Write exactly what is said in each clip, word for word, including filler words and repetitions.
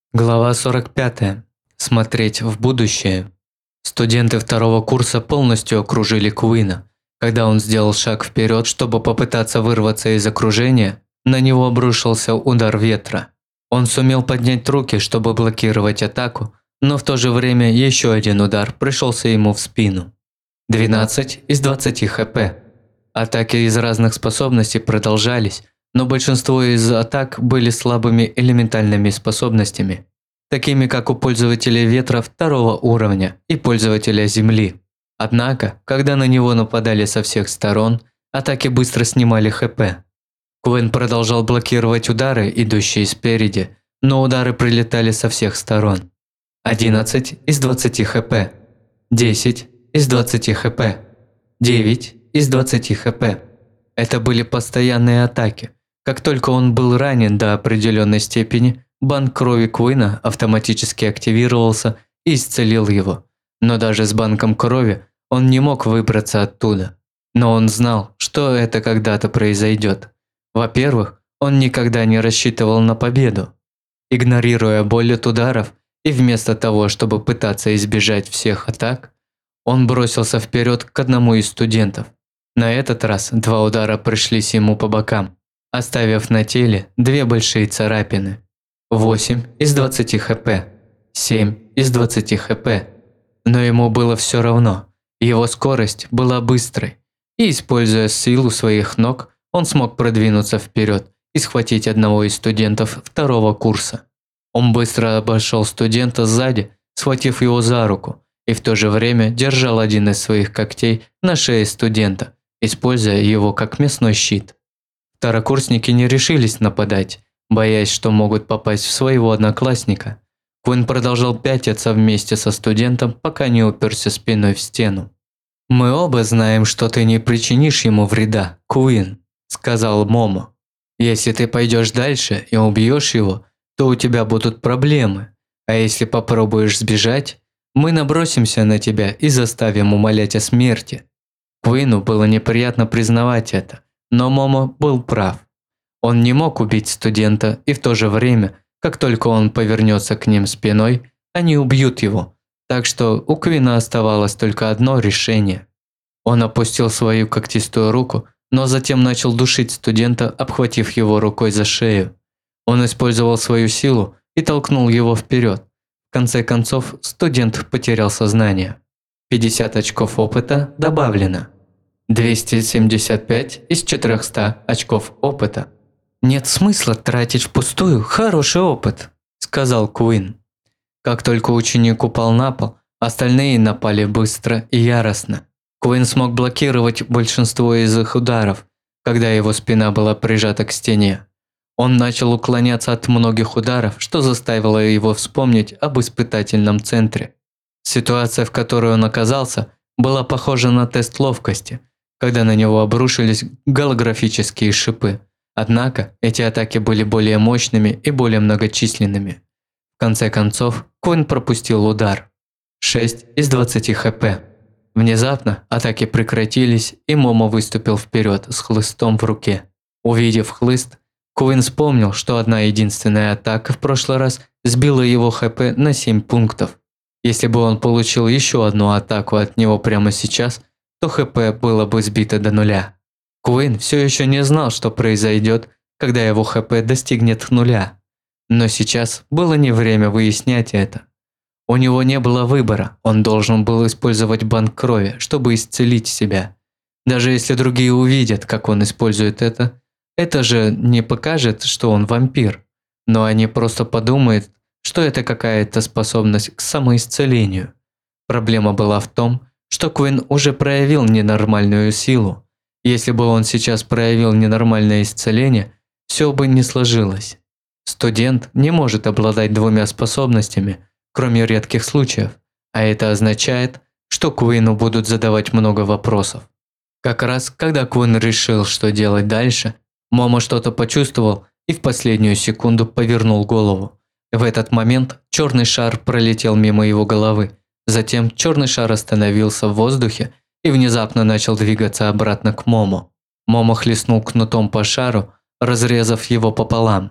Глава сорок пятая. Смотреть в будущее. Студенты второго курса полностью окружили Куина. Когда он сделал шаг вперед, чтобы попытаться вырваться из окружения, на него обрушился удар ветра. Он сумел поднять руки, чтобы блокировать атаку, но в то же время еще один удар пришелся ему в спину. двенадцать из двадцати хп. Атаки из разных способностей продолжались, но большинство из атак были слабыми элементальными способностями, такими как у пользователя ветра второго уровня и пользователя земли. Однако, когда на него нападали со всех сторон, атаки быстро снимали хп. Куин продолжал блокировать удары, идущие спереди, но удары прилетали со всех сторон. одиннадцать из двадцати хп. десять из двадцати хп. девять из двадцати хп. Это были постоянные атаки. Как только он был ранен до определенной степени, банк крови Куина автоматически активировался и исцелил его. Но даже с банком крови он не мог выбраться оттуда. Но он знал, что это когда-то произойдет. Во-первых, он никогда не рассчитывал на победу. Игнорируя боль от ударов и вместо того, чтобы пытаться избежать всех атак, он бросился вперед к одному из студентов. На этот раз два удара пришлись ему по бокам, оставив на теле две большие царапины. восемь из двадцати хп. семь из двадцати хп. Но ему было все равно. Его скорость была быстрой, и, используя силу своих ног, он смог продвинуться вперед и схватить одного из студентов второго курса. Он быстро обошел студента сзади, схватив его за руку, и в то же время держал один из своих когтей на шее студента, используя его как мясной щит. Второкурсники не решились нападать, боясь, что могут попасть в своего одноклассника. Куин продолжал пятиться вместе со студентом, пока не уперся спиной в стену. «Мы оба знаем, что ты не причинишь ему вреда, Куин», – сказал Момо. «Если ты пойдешь дальше и убьешь его, то у тебя будут проблемы, а если попробуешь сбежать, мы набросимся на тебя и заставим умолять о смерти». Куину было неприятно признавать это, но Момо был прав. Он не мог убить студента, и в то же время, как только он повернется к ним спиной, они убьют его. Так что у Куина оставалось только одно решение. Он опустил свою когтистую руку, но затем начал душить студента, обхватив его рукой за шею. Он использовал свою силу и толкнул его вперед. В конце концов, студент потерял сознание. пятьдесят очков опыта добавлено. двести семьдесят пять из четырёхсот очков опыта. «Нет смысла тратить впустую хороший опыт», – сказал Куин. Как только ученик упал на пол, остальные напали быстро и яростно. Куин смог блокировать большинство из их ударов, когда его спина была прижата к стене. Он начал уклоняться от многих ударов, что заставило его вспомнить об испытательном центре. Ситуация, в которой он оказался, была похожа на тест ловкости, когда на него обрушились голографические шипы. Однако эти атаки были более мощными и более многочисленными. В конце концов, Куин пропустил удар. шесть из двадцати хп. Внезапно атаки прекратились, и Момо выступил вперед с хлыстом в руке. Увидев хлыст, Куин вспомнил, что одна единственная атака в прошлый раз сбила его хп на семь пунктов. Если бы он получил еще одну атаку от него прямо сейчас, то хп было бы сбито до нуля. Куин все еще не знал, что произойдет, когда его хп достигнет нуля. Но сейчас было не время выяснять это. У него не было выбора, он должен был использовать банк крови, чтобы исцелить себя. Даже если другие увидят, как он использует это, это же не покажет, что он вампир. Но они просто подумают, что это какая-то способность к самоисцелению. Проблема была в том, что Куин уже проявил ненормальную силу. Если бы он сейчас проявил ненормальное исцеление, все бы не сложилось. Студент не может обладать двумя способностями, кроме редких случаев, а это означает, что Куину будут задавать много вопросов. Как раз когда Куин решил, что делать дальше, Момо что-то почувствовал и в последнюю секунду повернул голову. В этот момент черный шар пролетел мимо его головы, затем черный шар остановился в воздухе и внезапно начал двигаться обратно к Момо. Момо хлестнул кнутом по шару, разрезав его пополам.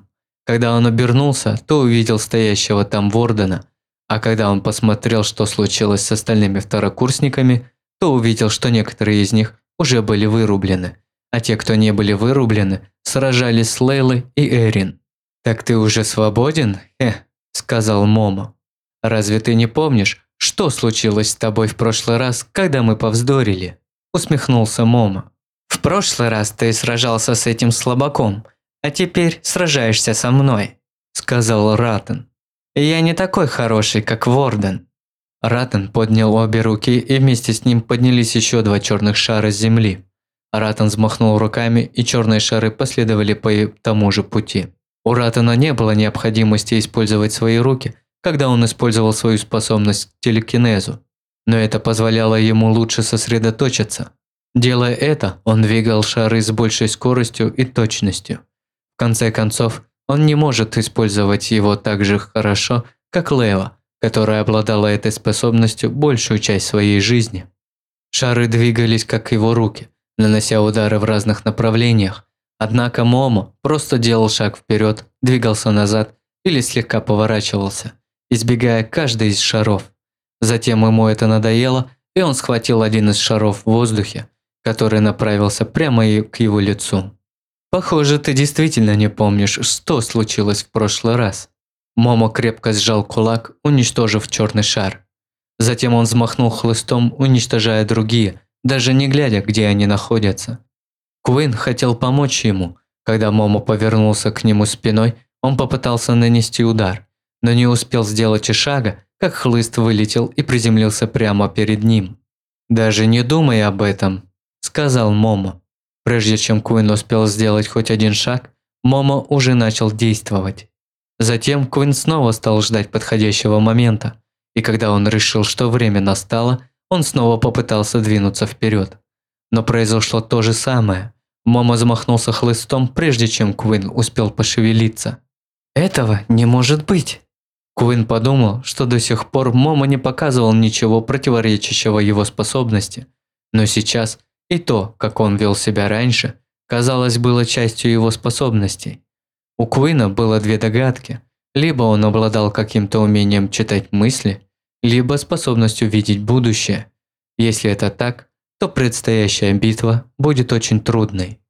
Когда он обернулся, то увидел стоящего там Вордена, а когда он посмотрел, что случилось с остальными второкурсниками, то увидел, что некоторые из них уже были вырублены, а те, кто не были вырублены, сражались с Лейлой и Эрин. «Так ты уже свободен?» «Хе», – сказал Момо. «Разве ты не помнишь, что случилось с тобой в прошлый раз, когда мы повздорили?» – усмехнулся Момо. «В прошлый раз ты сражался с этим слабаком, а теперь сражаешься со мной», – сказал Раттен. «Я не такой хороший, как Ворден». Раттен поднял обе руки, и вместе с ним поднялись еще два черных шара с земли. Раттен взмахнул руками, и черные шары последовали по тому же пути. У Раттена не было необходимости использовать свои руки, когда он использовал свою способность к телекинезу, но это позволяло ему лучше сосредоточиться. Делая это, он двигал шары с большей скоростью и точностью. В конце концов, он не может использовать его так же хорошо, как Лео, которая обладала этой способностью большую часть своей жизни. Шары двигались, как его руки, нанося удары в разных направлениях, однако Момо просто делал шаг вперед, двигался назад или слегка поворачивался, избегая каждой из шаров. Затем ему это надоело, и он схватил один из шаров в воздухе, который направился прямо к его лицу. «Похоже, ты действительно не помнишь, что случилось в прошлый раз». Момо крепко сжал кулак, уничтожив черный шар. Затем он взмахнул хлыстом, уничтожая другие, даже не глядя, где они находятся. Куин хотел помочь ему. Когда Момо повернулся к нему спиной, он попытался нанести удар, но не успел сделать и шага, как хлыст вылетел и приземлился прямо перед ним. «Даже не думай об этом», – сказал Момо. Прежде чем Куин успел сделать хоть один шаг, Момо уже начал действовать. Затем Куин снова стал ждать подходящего момента, и когда он решил, что время настало, он снова попытался двинуться вперед. Но произошло то же самое. Момо замахнулся хлыстом, прежде чем Куин успел пошевелиться. «Этого не может быть!» Куин подумал, что до сих пор Момо не показывал ничего противоречащего его способности, но сейчас и то, как он вел себя раньше, казалось, было частью его способностей. У Куина было две догадки. Либо он обладал каким-то умением читать мысли, либо способностью видеть будущее. Если это так, то предстоящая битва будет очень трудной.